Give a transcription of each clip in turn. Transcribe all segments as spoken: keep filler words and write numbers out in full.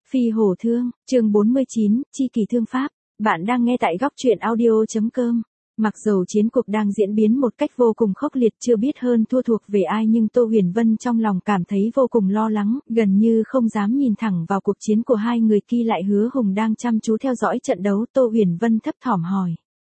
Phi hổ thương, chương bốn mươi chín, chi kỳ thương pháp. Bạn đang nghe tại góc truyện audio chấm com. Mặc dầu chiến cuộc đang diễn biến một cách vô cùng khốc liệt, chưa biết hơn thua thuộc về ai, nhưng Tô Huyền Vân trong lòng cảm thấy vô cùng lo lắng, gần như không dám nhìn thẳng vào cuộc chiến của hai người kia. Lại Hứa Hùng đang chăm chú theo dõi trận đấu. Tô Huyền Vân thấp thỏm hỏi: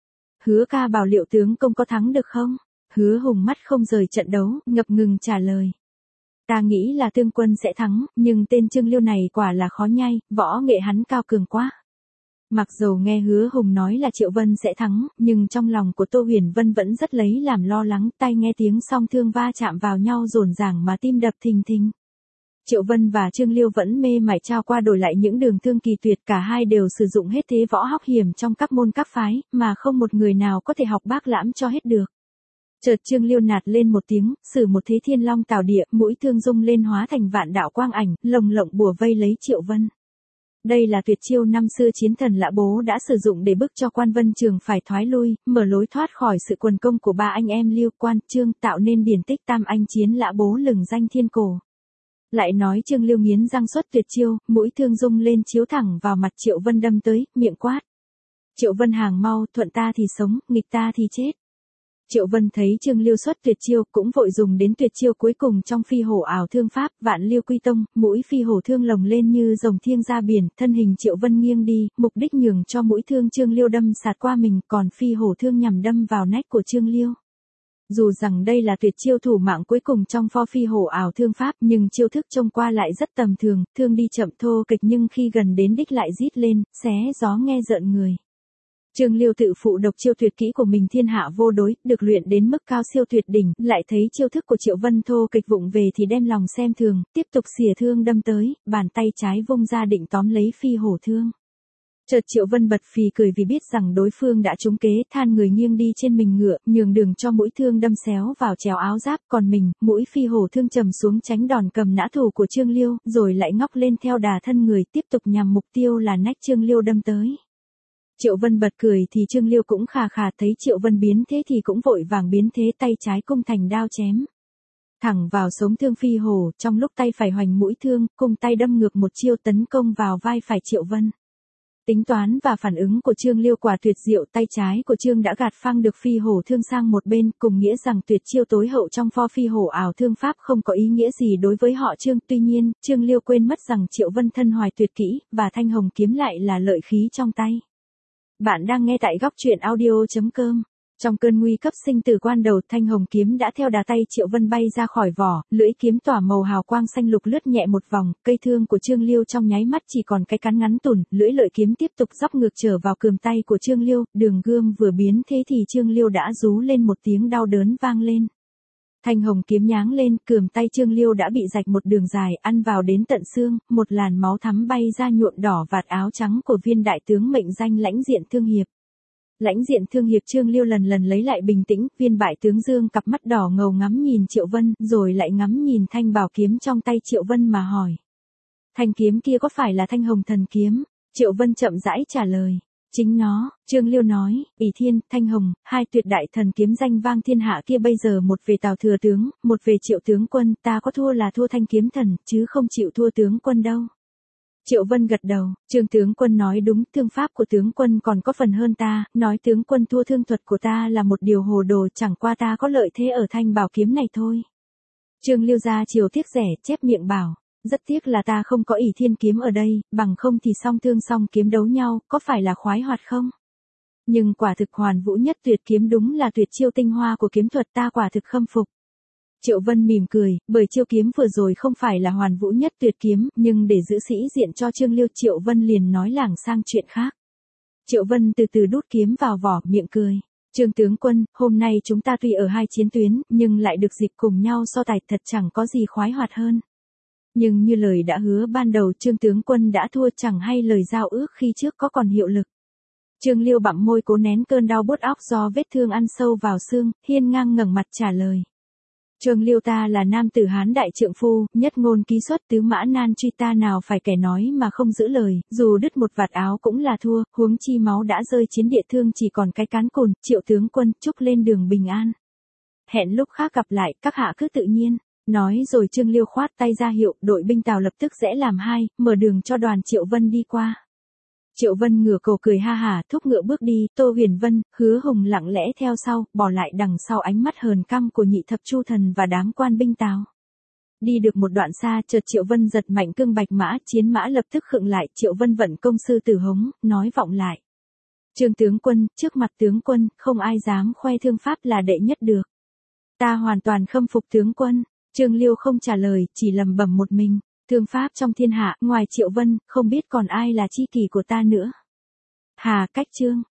Hứa ca bảo liệu tướng công có thắng được không? Hứa Hùng mắt không rời trận đấu, ngập ngừng trả lời: Ta nghĩ là Tương quân sẽ thắng, nhưng tên Trương Liêu này quả là khó nhai, võ nghệ hắn cao cường quá. Mặc dầu nghe Hứa Hùng nói là Triệu Vân sẽ thắng, nhưng trong lòng của Tô Huyền Vân vẫn rất lấy làm lo lắng. Tai nghe tiếng song thương va chạm vào nhau rồn ràng mà tim đập thình thình. Triệu Vân và Trương Liêu vẫn mê mải trao qua đổi lại những đường thương kỳ tuyệt, cả hai đều sử dụng hết thế võ hóc hiểm trong các môn các phái, mà không một người nào có thể học bác lãm cho hết được. Chợt Trương Liêu nạt lên một tiếng, sử một thế thiên long tào địa, mũi thương rung lên hóa thành vạn đạo quang ảnh, lồng lộng bùa vây lấy Triệu Vân. Đây là tuyệt chiêu năm xưa chiến thần Lã Bố đã sử dụng để bức cho Quan Vân Trường phải thoái lui, mở lối thoát khỏi sự quần công của ba anh em Liêu, Quan, Trương, tạo nên điển tích tam anh chiến Lã Bố lừng danh thiên cổ. Lại nói Trương Liêu nghiến răng xuất tuyệt chiêu, mũi thương rung lên chiếu thẳng vào mặt Triệu Vân đâm tới, miệng quát: Triệu Vân hàng mau, thuận ta thì sống, nghịch ta thì chết. Triệu Vân thấy Trương Liêu xuất tuyệt chiêu, cũng vội dùng đến tuyệt chiêu cuối cùng trong phi hổ ảo thương pháp, vạn liêu quy tông, mũi phi hổ thương lồng lên như rồng thiêng ra biển, thân hình Triệu Vân nghiêng đi, mục đích nhường cho mũi thương Trương Liêu đâm sạt qua mình, còn phi hổ thương nhằm đâm vào nách của Trương Liêu. Dù rằng đây là tuyệt chiêu thủ mạng cuối cùng trong pho phi hổ ảo thương pháp, nhưng chiêu thức trông qua lại rất tầm thường, thương đi chậm thô kịch, nhưng khi gần đến đích lại rít lên, xé gió nghe rợn người. Trương Liêu tự phụ độc chiêu tuyệt kỹ của mình thiên hạ vô đối, được luyện đến mức cao siêu tuyệt đỉnh, lại thấy chiêu thức của Triệu Vân thô kịch vụng về thì đem lòng xem thường, tiếp tục xỉa thương đâm tới, bàn tay trái vung ra định tóm lấy phi hổ thương. Chợt Triệu Vân bật phì cười vì biết rằng đối phương đã trúng kế, than người nghiêng đi trên mình ngựa, nhường đường cho mũi thương đâm xéo vào chéo áo giáp, còn mình, mũi phi hổ thương trầm xuống tránh đòn cầm nã thủ của Trương Liêu, rồi lại ngóc lên theo đà thân người, tiếp tục nhằm mục tiêu là nách Trương Liêu đâm tới. Triệu Vân bật cười thì Trương Liêu cũng khà khà, thấy Triệu Vân biến thế thì cũng vội vàng biến thế, tay trái cung thành đao chém thẳng vào sống thương phi hổ, trong lúc tay phải hoành mũi thương, cung tay đâm ngược một chiêu tấn công vào vai phải Triệu Vân. Tính toán và phản ứng của Trương Liêu quả tuyệt diệu, tay trái của Trương đã gạt phăng được phi hổ thương sang một bên, cùng nghĩa rằng tuyệt chiêu tối hậu trong pho phi hổ ảo thương pháp không có ý nghĩa gì đối với họ Trương. Tuy nhiên, Trương Liêu quên mất rằng Triệu Vân thân hoài tuyệt kỹ, và thanh hồng kiếm lại là lợi khí trong tay. Bạn đang nghe tại góc truyện audio chấm com. Trong cơn nguy cấp sinh tử quan đầu, thanh hồng kiếm đã theo đà tay Triệu Vân bay ra khỏi vỏ, lưỡi kiếm tỏa màu hào quang xanh lục lướt nhẹ một vòng, cây thương của Trương Liêu trong nháy mắt chỉ còn cái cán ngắn tủn, lưỡi lợi kiếm tiếp tục dóc ngược trở vào cườm tay của Trương Liêu, đường gươm vừa biến thế thì Trương Liêu đã rú lên một tiếng đau đớn vang lên. Thanh hồng kiếm nháng lên, cườm tay Trương Liêu đã bị rạch một đường dài, ăn vào đến tận xương, một làn máu thắm bay ra nhuộm đỏ vạt áo trắng của viên đại tướng mệnh danh Lãnh Diện Thương Hiệp. Lãnh Diện Thương Hiệp Trương Liêu lần lần lấy lại bình tĩnh, viên bại tướng dương cặp mắt đỏ ngầu ngắm nhìn Triệu Vân, rồi lại ngắm nhìn thanh bảo kiếm trong tay Triệu Vân mà hỏi: Thanh kiếm kia có phải là thanh hồng thần kiếm? Triệu Vân chậm rãi trả lời: Chính nó. Trương Liêu nói: ỷ thiên, thanh hồng, hai tuyệt đại thần kiếm danh vang thiên hạ kia bây giờ một về Tào thừa tướng, một về Triệu tướng quân, ta có thua là thua thanh kiếm thần, chứ không chịu thua tướng quân đâu. Triệu Vân gật đầu: Trương tướng quân nói đúng, thương pháp của tướng quân còn có phần hơn ta, nói tướng quân thua thương thuật của ta là một điều hồ đồ, chẳng qua ta có lợi thế ở thanh bảo kiếm này thôi. Trương Liêu ra chiều tiếc rẻ, chép miệng bảo: Rất tiếc là ta không có ỷ thiên kiếm ở đây, bằng không thì song thương song kiếm đấu nhau, có phải là khoái hoạt không? Nhưng quả thực hoàn vũ nhất tuyệt kiếm đúng là tuyệt chiêu tinh hoa của kiếm thuật, ta quả thực khâm phục. Triệu Vân mỉm cười, bởi chiêu kiếm vừa rồi không phải là hoàn vũ nhất tuyệt kiếm, nhưng để giữ sĩ diện cho Trương Liêu, Triệu Vân liền nói lảng sang chuyện khác. Triệu Vân từ từ đút kiếm vào vỏ, miệng cười: Trương tướng quân, hôm nay chúng ta tuy ở hai chiến tuyến, nhưng lại được dịp cùng nhau so tài, thật chẳng có gì khoái hoạt hơn. Nhưng như lời đã hứa ban đầu, Trương tướng quân đã thua, chẳng hay lời giao ước khi trước có còn hiệu lực. Trương Liêu bặm môi cố nén cơn đau buốt óc do vết thương ăn sâu vào xương, hiên ngang ngẩng mặt trả lời: Trương Liêu, ta là nam tử Hán đại trượng phu, nhất ngôn ký xuất, tứ mã nan truy, ta nào phải kẻ nói mà không giữ lời, dù đứt một vạt áo cũng là thua, huống chi máu đã rơi chiến địa, thương chỉ còn cái cán cồn. Triệu tướng quân, chúc lên đường bình an. Hẹn lúc khác gặp lại, các hạ cứ tự nhiên. Nói rồi Trương Liêu khoát tay ra hiệu, đội binh Tào lập tức rẽ làm hai, mở đường cho đoàn Triệu Vân đi qua. Triệu Vân ngửa cổ cười ha hả, thúc ngựa bước đi, Tô Huyền Vân, Hứa Hùng lặng lẽ theo sau, bỏ lại đằng sau ánh mắt hờn căm của nhị thập chu thần và đám quan binh Tào. Đi được một đoạn xa, chợt Triệu Vân giật mạnh cương bạch mã, chiến mã lập tức khựng lại, Triệu Vân vận công sư tử hống, nói vọng lại. Trương tướng quân, trước mặt tướng quân, không ai dám khoe thương pháp là đệ nhất được. Ta hoàn toàn khâm phục tướng quân. Trương Liêu không trả lời, chỉ lẩm bẩm một mình, thương pháp trong thiên hạ, ngoài Triệu Vân, không biết còn ai là chi kỷ của ta nữa. Hà Cách Trương,